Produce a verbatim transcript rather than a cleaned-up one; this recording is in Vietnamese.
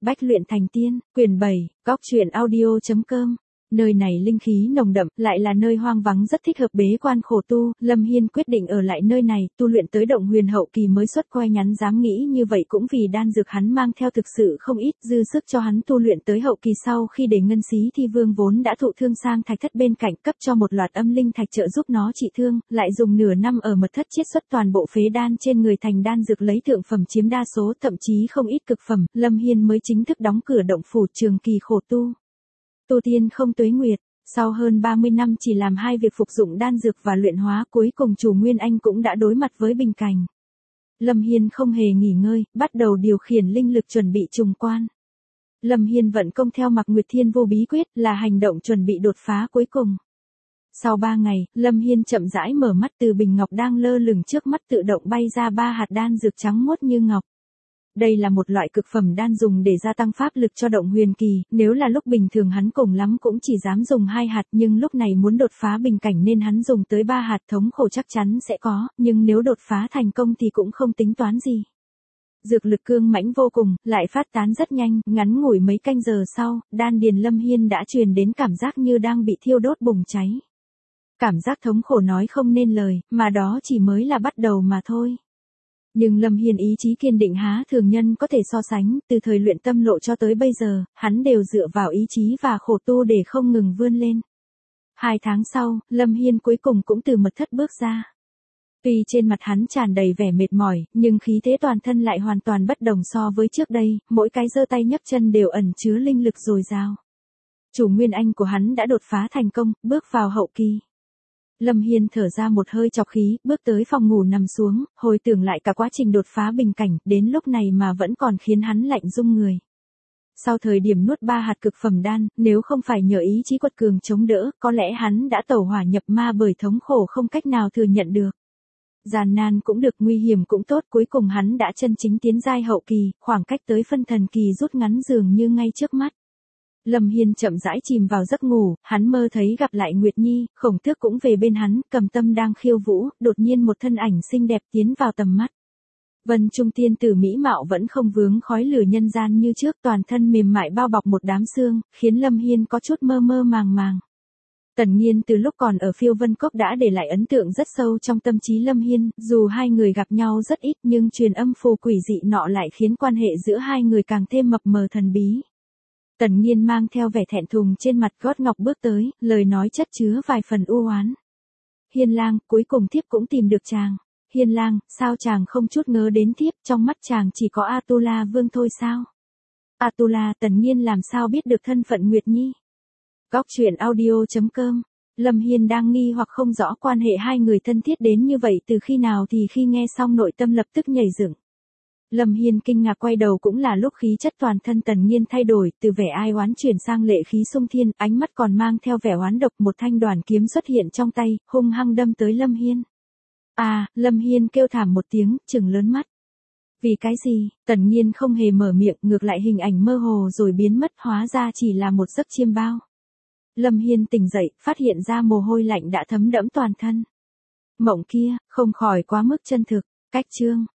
Bách luyện thành tiên, quyển bảy, góc truyện audio.com. Nơi này linh khí nồng đậm, lại là nơi hoang vắng rất thích hợp bế quan khổ tu, Lâm Hiên quyết định ở lại nơi này, tu luyện tới động huyền hậu kỳ mới xuất quay nhắn, dám nghĩ như vậy cũng vì đan dược hắn mang theo thực sự không ít, dư sức cho hắn tu luyện tới hậu kỳ. Sau khi để Ngân Xí Thi Vương vốn đã thụ thương sang thạch thất bên cạnh, cấp cho một loạt âm linh thạch trợ giúp nó trị thương, lại dùng nửa năm ở mật thất chiết xuất toàn bộ phế đan trên người thành đan dược lấy thượng phẩm chiếm đa số, thậm chí không ít cực phẩm, Lâm Hiên mới chính thức đóng cửa động phủ trường kỳ khổ tu. Tu tiên không tuế nguyệt, sau hơn ba mươi năm chỉ làm hai việc phục dụng đan dược và luyện hóa, cuối cùng chủ Nguyên Anh cũng đã đối mặt với bình cảnh. Lâm Hiên không hề nghỉ ngơi, bắt đầu điều khiển linh lực chuẩn bị trùng quan. Lâm Hiên vận công theo Mạc Nguyệt Thiên Vô Bí Quyết, là hành động chuẩn bị đột phá cuối cùng. Sau ba ngày, Lâm Hiên chậm rãi mở mắt, từ bình ngọc đang lơ lửng trước mắt tự động bay ra ba hạt đan dược trắng muốt như ngọc. Đây là một loại cực phẩm đan dùng để gia tăng pháp lực cho động huyền kỳ, nếu là lúc bình thường hắn cùng lắm cũng chỉ dám dùng hai hạt, nhưng lúc này muốn đột phá bình cảnh nên hắn dùng tới ba hạt, thống khổ chắc chắn sẽ có, nhưng nếu đột phá thành công thì cũng không tính toán gì. Dược lực cương mãnh vô cùng, lại phát tán rất nhanh, ngắn ngủi mấy canh giờ sau, đan điền Lâm Hiên đã truyền đến cảm giác như đang bị thiêu đốt bùng cháy. Cảm giác thống khổ nói không nên lời, mà đó chỉ mới là bắt đầu mà thôi. Nhưng Lâm Hiên ý chí kiên định há thường nhân có thể so sánh, từ thời luyện tâm lộ cho tới bây giờ, hắn đều dựa vào ý chí và khổ tu để không ngừng vươn lên. Hai tháng sau, Lâm Hiên cuối cùng cũng từ mật thất bước ra. Tuy trên mặt hắn tràn đầy vẻ mệt mỏi, nhưng khí thế toàn thân lại hoàn toàn bất đồng so với trước đây, mỗi cái giơ tay nhấc chân đều ẩn chứa linh lực dồi dào. Chủ Nguyên Anh của hắn đã đột phá thành công, bước vào hậu kỳ. Lâm Hiên thở ra một hơi trọc khí, bước tới phòng ngủ nằm xuống, hồi tưởng lại cả quá trình đột phá bình cảnh, đến lúc này mà vẫn còn khiến hắn lạnh run người. Sau thời điểm nuốt ba hạt cực phẩm đan, nếu không phải nhờ ý chí quật cường chống đỡ, có lẽ hắn đã tẩu hỏa nhập ma bởi thống khổ không cách nào thừa nhận được. Gian nan cũng được, nguy hiểm cũng tốt, cuối cùng hắn đã chân chính tiến giai hậu kỳ, khoảng cách tới phân thần kỳ rút ngắn dường như ngay trước mắt. Lâm Hiên chậm rãi chìm vào giấc ngủ, hắn mơ thấy gặp lại Nguyệt Nhi, Khổng Tước cũng về bên hắn, Cầm Tâm đang khiêu vũ, đột nhiên một thân ảnh xinh đẹp tiến vào tầm mắt. Vân Trung tiên tử mỹ mạo vẫn không vướng khói lửa nhân gian như trước, toàn thân mềm mại bao bọc một đám xương, khiến Lâm Hiên có chút mơ mơ màng màng. Tần Nhiên từ lúc còn ở Phiêu Vân Cốc đã để lại ấn tượng rất sâu trong tâm trí Lâm Hiên, dù hai người gặp nhau rất ít nhưng truyền âm phù quỷ dị nọ lại khiến quan hệ giữa hai người càng thêm mập mờ thần bí. Tần Nhiên mang theo vẻ thẹn thùng trên mặt, gót ngọc bước tới, lời nói chất chứa vài phần u oán. Hiên lang, cuối cùng thiếp cũng tìm được chàng. Hiên lang, sao chàng không chút ngớ đến thiếp, trong mắt chàng chỉ có Atula Vương thôi sao? Atula, Tần Nhiên làm sao biết được thân phận Nguyệt Nhi? Góc truyện audio.com. Lâm Hiên đang nghi hoặc không rõ quan hệ hai người thân thiết đến như vậy từ khi nào, thì khi nghe xong nội tâm lập tức nhảy dựng. Lâm Hiên kinh ngạc quay đầu, cũng là lúc khí chất toàn thân Tần Nhiên thay đổi, từ vẻ ai oán chuyển sang lệ khí sung thiên, ánh mắt còn mang theo vẻ oán độc, một thanh đoàn kiếm xuất hiện trong tay, hung hăng đâm tới Lâm Hiên. À, Lâm Hiên kêu thảm một tiếng, trừng lớn mắt. Vì cái gì? Tần Nhiên không hề mở miệng, ngược lại hình ảnh mơ hồ rồi biến mất, hóa ra chỉ là một giấc chiêm bao. Lâm Hiên tỉnh dậy, phát hiện ra mồ hôi lạnh đã thấm đẫm toàn thân. Mộng kia, không khỏi quá mức chân thực. Cách chương